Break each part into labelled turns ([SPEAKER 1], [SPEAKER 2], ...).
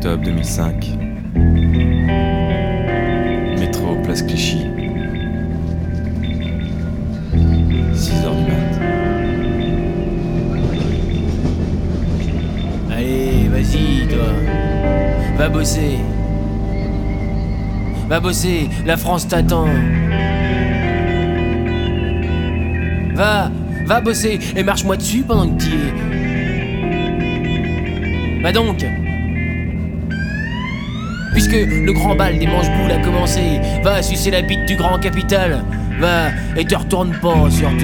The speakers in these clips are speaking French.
[SPEAKER 1] octobre 2005. Métro, place Clichy. 6h du mat.
[SPEAKER 2] Allez, vas-y, toi. Va bosser. Va bosser, la France t'attend. Va bosser et marche-moi dessus pendant que t'y es. Va donc. Puisque le grand bal des manche-boules a commencé, va sucer la bite du grand capital. Va et te retourne pas surtout.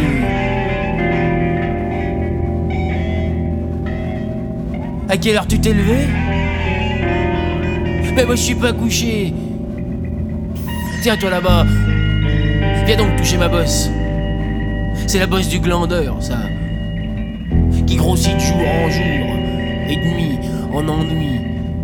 [SPEAKER 2] À quelle heure tu t'es levé? Mais moi je suis pas couché. Tiens toi là-bas. Viens donc toucher ma bosse. C'est la bosse du glandeur, ça. Qui grossit de jour en jour et de nuit en ennui.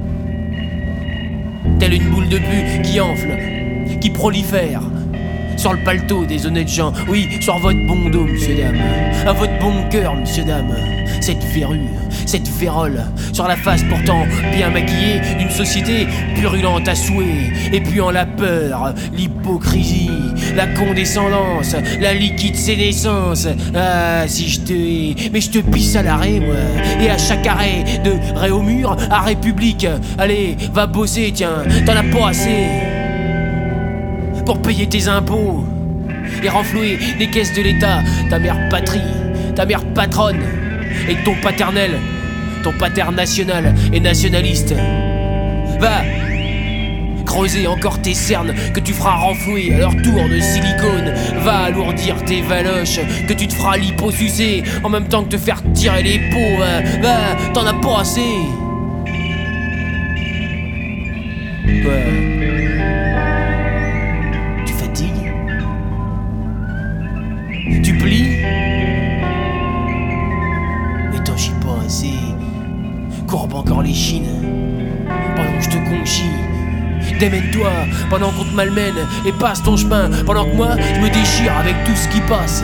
[SPEAKER 2] Telle une boule de pu qui enfle, qui prolifère sur le paletot des honnêtes gens. Oui, sur votre bon dos, monsieur dame. À votre bon cœur, monsieur dame. Cette verrue, cette vérole, sur la face pourtant bien maquillée d'une société purulente à souhait, et puant la peur, l'hypocrisie, la condescendance, la liquide sénescence. Ah, si je te hais, mais je te pisse à l'arrêt, moi. Et à chaque arrêt, de ré au mur à République. Allez, va bosser, tiens, t'en as pas assez pour payer tes impôts et renflouer les caisses de l'État, ta mère patrie, ta mère patronne, et ton paternel, ton pater national et nationaliste. Va creuser encore tes cernes que tu feras renflouer à leur tour de silicone. Va alourdir tes valoches que tu te feras liposucer en même temps que te faire tirer les peaux. Va, t'en as pas assez. Quoi? Tu fatigues? Tu plies? Mais t'en chies pas assez. Courbe encore les chines pendant que je te conchis. Démène-toi pendant qu'on te malmène et passe ton chemin pendant que moi je me déchire avec tout ce qui passe.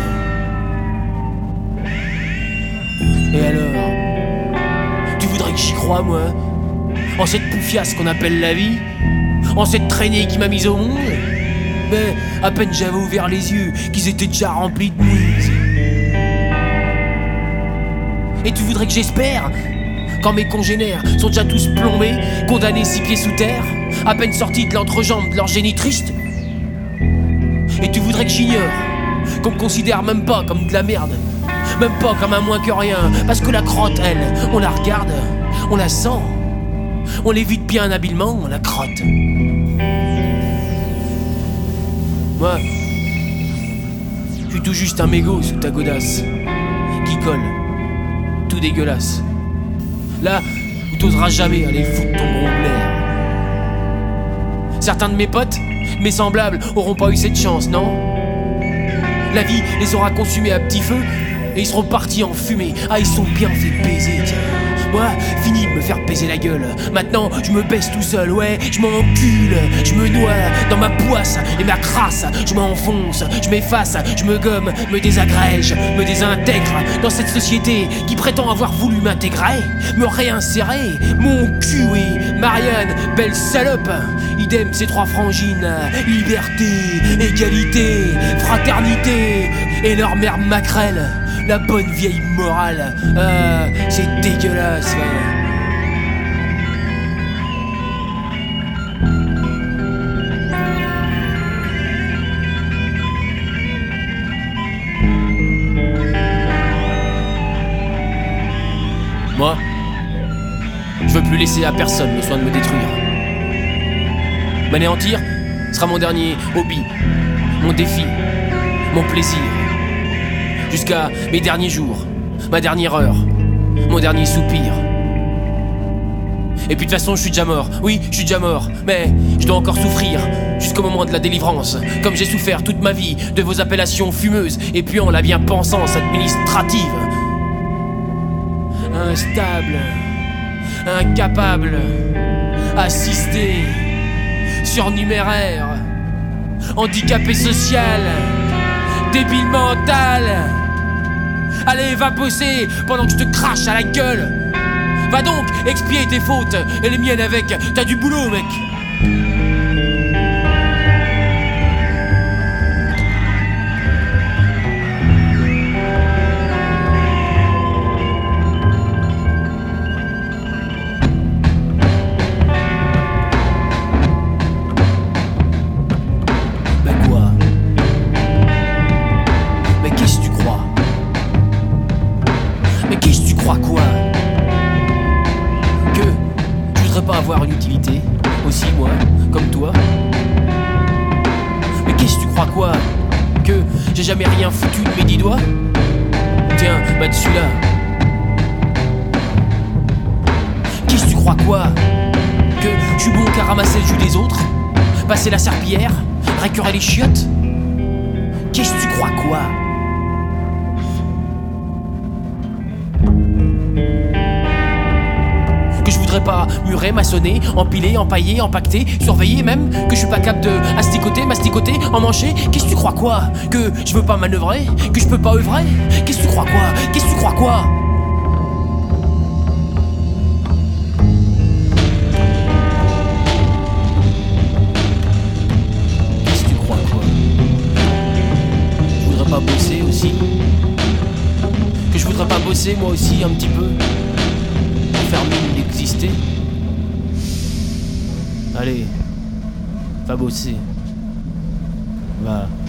[SPEAKER 2] Et alors? Tu voudrais que j'y croie, moi? En cette poufiasse qu'on appelle la vie? En cette traînée qui m'a mise au monde? Mais à peine j'avais ouvert les yeux qu'ils étaient déjà remplis de mouise. Et tu voudrais que j'espère? Quand mes congénères sont déjà tous plombés, condamnés 6 pieds sous terre, à peine sortis de l'entrejambe de leur génie triste? Et tu voudrais que j'ignore qu'on me considère même pas comme de la merde, même pas comme un moins que rien, parce que la crotte, elle, on la regarde, on la sent, on l'évite bien habilement, on la crotte. Moi, je suis tout juste un mégot sous ta godasse, qui colle, tout dégueulasse. Là où t'oseras jamais aller foutre ton gros blaire. Certains de mes potes, mes semblables, auront pas eu cette chance, non? La vie les aura consumés à petit feu et ils seront partis en fumée. Ah, ils sont bien fait baiser, tiens. Moi, fini de me faire baiser la gueule. Maintenant, je me baisse tout seul, ouais, je m'encule, je me noie dans ma poisse et ma crasse. Je m'enfonce, je m'efface, je me gomme, me désagrège, me désintègre dans cette société qui prétend avoir voulu m'intégrer, me réinsérer. Mon cul, oui, Marianne, belle salope. Idem ces 3 frangines, liberté, égalité, fraternité et leur mère maquerelle. La bonne vieille morale. Ah, c'est dégueulasse, ouais. Moi, je veux plus laisser à personne le soin de me détruire. M'anéantir sera mon dernier hobby, mon défi, mon plaisir. Jusqu'à mes derniers jours, ma dernière heure, mon dernier soupir. Et puis de toute façon je suis déjà mort, oui je suis déjà mort, mais je dois encore souffrir jusqu'au moment de la délivrance, comme j'ai souffert toute ma vie de vos appellations fumeuses et puant la bien-pensance administrative. Instable, incapable, assisté, surnuméraire, handicapé social, débile mental. Allez, va bosser pendant que je te crache à la gueule. Va donc expier tes fautes et les miennes avec. T'as du boulot, mec.
[SPEAKER 3] Quoi? Que je voudrais pas avoir une utilité aussi, moi, comme toi. Mais qu'est-ce que tu crois quoi? Que j'ai jamais rien foutu de mes 10 doigts? Tiens, bah dessus là. Qu'est-ce que tu crois quoi? Que je suis bon qu'à ramasser le jus des autres, passer la serpillière, récurer les chiottes? Qu'est-ce que tu crois quoi? Que je voudrais pas murer, maçonner, empiler, empailler, empaqueter, surveiller même, que je suis pas capable de asticoter, masticoter, emmancher. Qu'est-ce que tu crois quoi? Que je veux pas manœuvrer? Que je peux pas œuvrer? Qu'est-ce que tu crois quoi? Qu'est-ce que tu crois quoi? Qu'est-ce que tu crois quoi? Je voudrais pas bosser aussi? Que je voudrais pas bosser moi aussi un petit peu? Faire mine d'exister. Allez, va bosser. Va.